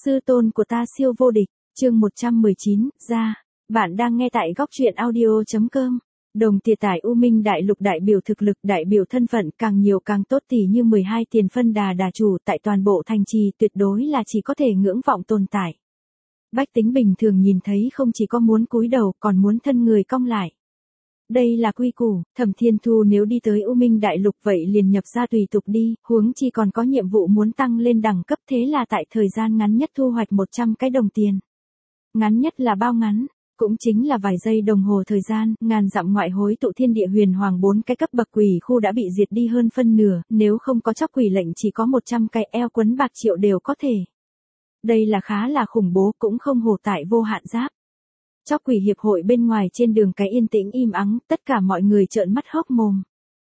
Sư tôn của ta siêu vô địch, chương 119, ra. Bạn đang nghe tại góc truyện audio.com. Đồng tiền tại U Minh Đại Lục đại biểu thực lực, đại biểu thân phận, càng nhiều càng tốt, tỷ như 12 tiền phân đà chủ tại toàn bộ thành trì tuyệt đối là chỉ có thể ngưỡng vọng tồn tại. Bách tính bình thường nhìn thấy không chỉ có muốn cúi đầu còn muốn thân người cong lại. Đây là quy củ, Thẩm Thiên Thu nếu đi tới U Minh Đại Lục vậy liền nhập ra tùy tục đi, huống chi còn có nhiệm vụ muốn tăng lên đẳng cấp, thế là tại thời gian ngắn nhất thu hoạch 100 cái đồng tiền. Ngắn nhất là bao ngắn? Cũng chính là vài giây đồng hồ thời gian, ngàn dặm ngoại hối tụ thiên địa huyền hoàng 4 cái cấp bậc quỷ khu đã bị diệt đi hơn phân nửa, nếu không có chóc quỷ lệnh chỉ có 100 cái eo quấn bạc triệu đều có thể. Đây là khá là khủng bố, cũng không hổ tại vô hạn giáp. Chóc quỷ hiệp hội bên ngoài trên đường cái yên tĩnh im ắng, tất cả mọi người trợn mắt hốc mồm.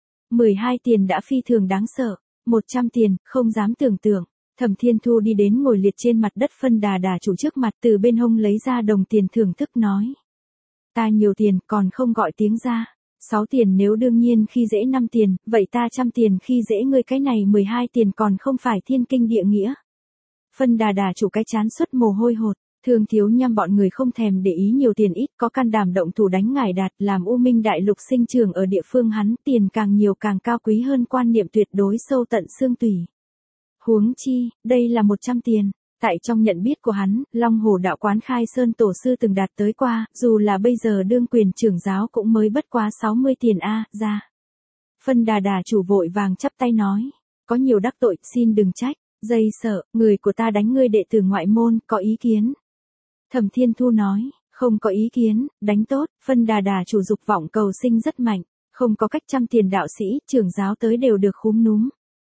12 tiền đã phi thường đáng sợ, 100 tiền, không dám tưởng tượng. Thẩm Thiên Thu đi đến ngồi liệt trên mặt đất phân đà chủ trước mặt, từ bên hông lấy ra đồng tiền thưởng thức nói. Ta nhiều tiền còn không gọi tiếng ra, 6 tiền nếu đương nhiên khi dễ 5 tiền, vậy ta 100 tiền khi dễ ngươi cái này 12 tiền còn không phải thiên kinh địa nghĩa. Phân đà chủ cái chán xuất mồ hôi hột. Thương Thiếu Nham bọn người không thèm để ý nhiều tiền ít, có can đảm động thủ đánh ngải đạt, làm U Minh Đại Lục sinh trưởng ở địa phương hắn, tiền càng nhiều càng cao quý hơn quan niệm tuyệt đối sâu tận xương tủy. Huống chi, đây là 100 tiền. Tại trong nhận biết của hắn, Long Hồ đạo quán khai sơn tổ sư từng đạt tới qua, dù là bây giờ đương quyền trưởng giáo cũng mới bất quá 60 tiền ra. Phân đà chủ vội vàng chắp tay nói, có nhiều đắc tội, xin đừng trách, dây sợ, người của ta đánh ngươi đệ tử ngoại môn, có ý kiến. Thẩm Thiên Thu nói, không có ý kiến, đánh tốt, phân đà chủ dục vọng cầu sinh rất mạnh, không có cách 100 tiền đạo sĩ, trưởng giáo tới đều được khúm núm.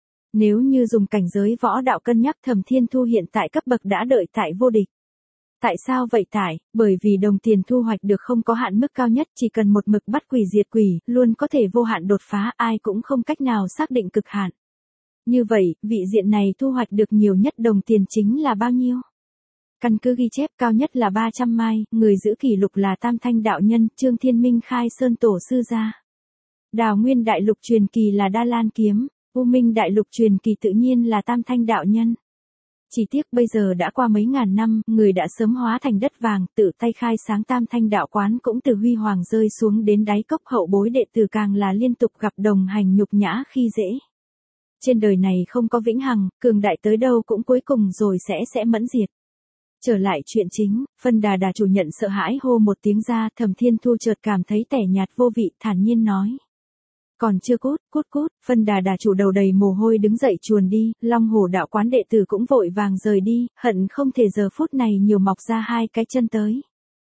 Nếu như dùng cảnh giới võ đạo cân nhắc, Thẩm Thiên Thu hiện tại cấp bậc đã đợi tại vô địch. Tại sao vậy bởi vì đồng tiền thu hoạch được không có hạn mức cao nhất, chỉ cần một mực bắt quỷ diệt quỷ, luôn có thể vô hạn đột phá, ai cũng không cách nào xác định cực hạn. Như vậy, vị diện này thu hoạch được nhiều nhất đồng tiền chính là bao nhiêu? Căn cứ ghi chép cao nhất là 300 mai, người giữ kỷ lục là Tam Thanh đạo nhân, Trương Thiên Minh khai sơn tổ sư gia. Đào Nguyên Đại Lục truyền kỳ là Đa Lan kiếm, U Minh Đại Lục truyền kỳ tự nhiên là Tam Thanh đạo nhân. Chỉ tiếc bây giờ đã qua mấy ngàn năm, người đã sớm hóa thành đất vàng, tự tay khai sáng Tam Thanh đạo quán cũng từ huy hoàng rơi xuống đến đáy cốc, hậu bối đệ tử càng là liên tục gặp đồng hành nhục nhã khi dễ. Trên đời này không có vĩnh hằng, cường đại tới đâu cũng cuối cùng rồi sẽ mẫn diệt. Trở lại chuyện chính, phân đà chủ nhận sợ hãi hô một tiếng ra, Thẩm Thiên Thu chợt cảm thấy tẻ nhạt vô vị, thản nhiên nói. Còn chưa cút, phân đà chủ đầu đầy mồ hôi đứng dậy chuồn đi, Long Hồ đạo quán đệ tử cũng vội vàng rời đi, hận không thể giờ phút này nhiều mọc ra hai cái chân tới.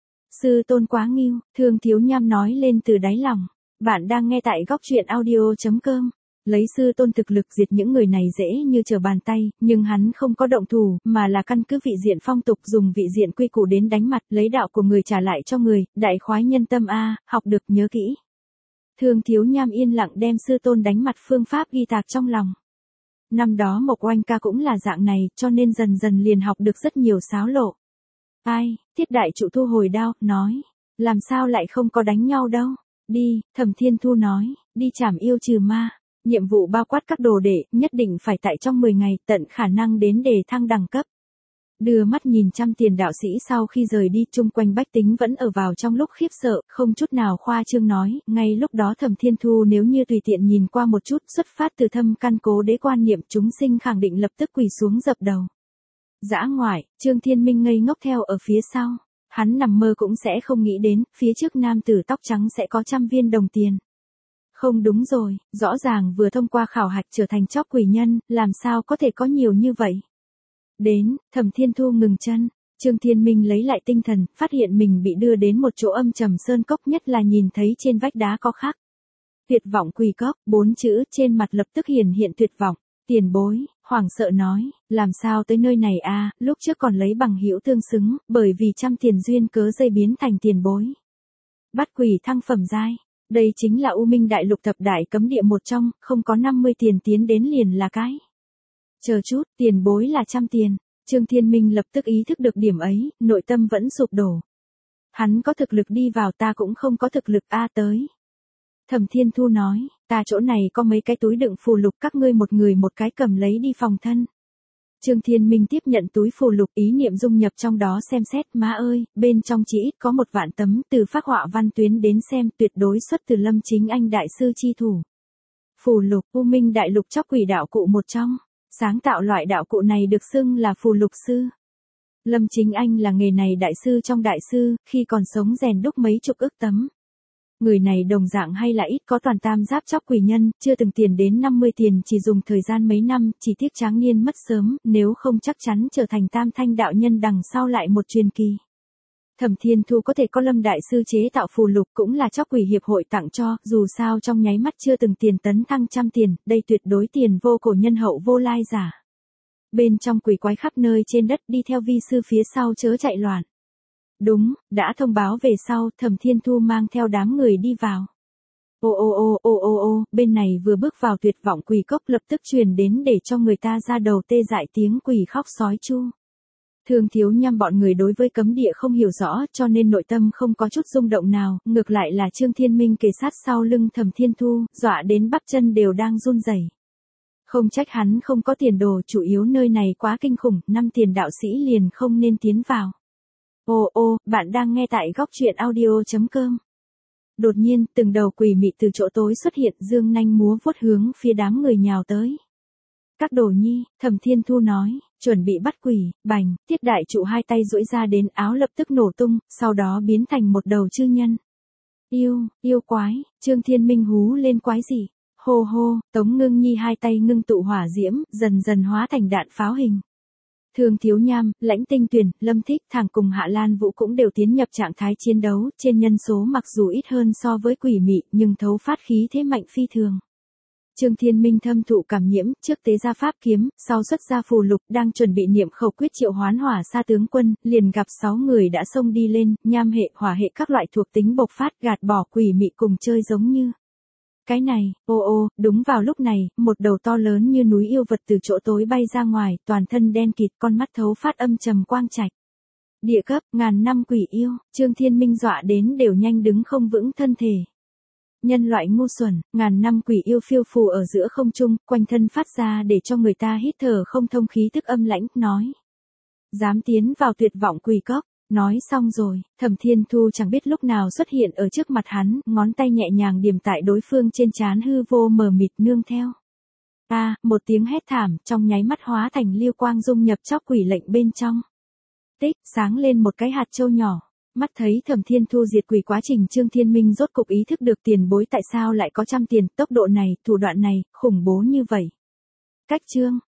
Sư tôn quá nghiêu, Thương Thiếu Nham nói lên từ đáy lòng. Bạn đang nghe tại góc truyện audio.com. Lấy sư tôn thực lực diệt những người này dễ như trở bàn tay, nhưng hắn không có động thủ, mà là căn cứ vị diện phong tục, dùng vị diện quy củ đến đánh mặt, lấy đạo của người trả lại cho người, đại khoái nhân tâm học được nhớ kỹ. Thương Thiếu Nham yên lặng đem sư tôn đánh mặt phương pháp ghi tạc trong lòng. Năm đó Mộc Oanh ca cũng là dạng này, cho nên dần dần liền học được rất nhiều xáo lộ. Tiết đại trụ thu hồi đao, nói, làm sao lại không có đánh nhau đâu, đi, Thẩm Thiên Thu nói, đi trảm yêu trừ ma. Nhiệm vụ bao quát các đồ đệ, nhất định phải tại trong 10 ngày, tận khả năng đến đề thăng đẳng cấp. Đưa mắt nhìn 100 tiền đạo sĩ sau khi rời đi, chung quanh bách tính vẫn ở vào trong lúc khiếp sợ, không chút nào khoa trương nói, ngay lúc đó Thẩm Thiên Thu nếu như tùy tiện nhìn qua một chút, xuất phát từ thâm căn cố đế quan niệm, chúng sinh khẳng định lập tức quỳ xuống dập đầu. Dã ngoại, Trương Thiên Minh ngây ngốc theo ở phía sau, hắn nằm mơ cũng sẽ không nghĩ đến, phía trước nam tử tóc trắng sẽ có 100 viên đồng tiền. Không đúng rồi, rõ ràng vừa thông qua khảo hạch trở thành chóc quỷ nhân, làm sao có thể có nhiều như vậy. Đến, Thẩm Thiên Thu ngừng chân, Trương Thiên Minh lấy lại tinh thần, phát hiện mình bị đưa đến một chỗ âm trầm sơn cốc, nhất là nhìn thấy trên vách đá có khắc. Tuyệt vọng quỷ cốc, 4 chữ trên mặt lập tức hiện tuyệt vọng, tiền bối, hoảng sợ nói, làm sao tới nơi này lúc trước còn lấy bằng hữu tương xứng, bởi vì 100 tiền duyên cớ dây biến thành tiền bối. Bắt quỷ thăng phẩm giai. Đây chính là U Minh Đại Lục thập đại cấm địa một trong, không có 50 tiền tiến đến liền là cái. Chờ chút, tiền bối là 100 tiền. Trương Thiên Minh lập tức ý thức được điểm ấy, nội tâm vẫn sụp đổ. Hắn có thực lực đi vào, ta cũng không có thực lực tới. Thẩm Thiên Thu nói, ta chỗ này có mấy cái túi đựng phù lục, các ngươi một người một cái cầm lấy đi phòng thân. Trương Thiên Minh tiếp nhận túi phù lục, ý niệm dung nhập trong đó xem xét, má ơi, bên trong chỉ ít có 1 vạn tấm, từ phác họa văn tuyến đến xem tuyệt đối xuất từ Lâm Chính Anh đại sư chi thủ. Phù lục, U Minh đại lục chóc quỷ đạo cụ một trong, sáng tạo loại đạo cụ này được xưng là phù lục sư. Lâm Chính Anh là nghề này đại sư trong đại sư, khi còn sống rèn đúc mấy chục ức tấm. Người này đồng dạng hay là ít có toàn tam giáp chóc quỷ nhân, chưa từng tiền đến 50 tiền, chỉ dùng thời gian mấy năm, chỉ tiếc tráng niên mất sớm, nếu không chắc chắn trở thành tam thanh đạo nhân đằng sau lại một truyền kỳ. Thẩm Thiên Thu có thể có Lâm đại sư chế tạo phù lục cũng là chóc quỷ hiệp hội tặng cho, dù sao trong nháy mắt chưa từng tiền tấn thăng trăm tiền, đây tuyệt đối tiền vô cổ nhân hậu vô lai giả. Bên trong quỷ quái khắp nơi trên đất, đi theo vi sư phía sau chớ chạy loạn. Đúng, đã thông báo về sau, Thẩm Thiên Thu mang theo đám người đi vào. Ô, bên này vừa bước vào tuyệt vọng quỷ cốc lập tức truyền đến để cho người ta ra đầu tê dại tiếng quỷ khóc sói chu. Thương Thiếu Nham bọn người đối với cấm địa không hiểu rõ, cho nên nội tâm không có chút rung động nào, ngược lại là Trương Thiên Minh kề sát sau lưng Thẩm Thiên Thu, dọa đến bắp chân đều đang run rẩy. Không trách hắn không có tiền đồ, chủ yếu nơi này quá kinh khủng, 5 tiền đạo sĩ liền không nên tiến vào. Bạn đang nghe tại góc truyện audio.com. Đột nhiên, từng đầu quỷ mị từ chỗ tối xuất hiện, dương nanh múa vuốt hướng phía đám người nhào tới. Các đồ nhi, Thẩm Thiên Thu nói, chuẩn bị bắt quỷ, bành, Tiết đại trụ hai tay duỗi ra đến, áo lập tức nổ tung, sau đó biến thành một đầu chư nhân. Yêu quái, Trương Thiên Minh hú lên quái gì? Hô, Tống Ngưng Nhi hai tay ngưng tụ hỏa diễm, dần dần hóa thành đạn pháo hình. Thương Thiếu Nham, Lãnh Tinh Tuyền, Lâm Thích Thẳng cùng Hạ Lan Vũ cũng đều tiến nhập trạng thái chiến đấu, trên nhân số mặc dù ít hơn so với quỷ mị, nhưng thấu phát khí thế mạnh phi thường. Trương Thiên Minh thâm thụ cảm nhiễm, trước tế ra pháp kiếm, sau xuất ra phù lục, đang chuẩn bị niệm khẩu quyết triệu hoán hỏa sa tướng quân, liền gặp 6 người đã xông đi lên, nham hệ, hỏa hệ các loại thuộc tính bộc phát, gạt bỏ quỷ mị cùng chơi giống như. Cái này, đúng vào lúc này, một đầu to lớn như núi yêu vật từ chỗ tối bay ra ngoài, toàn thân đen kịt, con mắt thấu phát âm trầm quang trạch. Địa cấp, ngàn năm quỷ yêu, Trương Thiên Minh dọa đến đều nhanh đứng không vững thân thể. Nhân loại ngu xuẩn, ngàn năm quỷ yêu phiêu phù ở giữa không trung, quanh thân phát ra để cho người ta hít thở không thông khí tức âm lãnh, nói. Dám tiến vào tuyệt vọng quỷ cốc. Nói xong rồi, Thẩm Thiên Thu chẳng biết lúc nào xuất hiện ở trước mặt hắn, ngón tay nhẹ nhàng điểm tại đối phương trên trán, hư vô mờ mịt nương theo. Một tiếng hét thảm, trong nháy mắt hóa thành liêu quang dung nhập chóc quỷ lệnh bên trong. Tích, sáng lên một cái hạt châu nhỏ. Mắt thấy Thẩm Thiên Thu diệt quỷ quá trình, Trương Thiên Minh rốt cục ý thức được tiền bối tại sao lại có trăm tiền, tốc độ này, thủ đoạn này, khủng bố như vậy. Cách chương,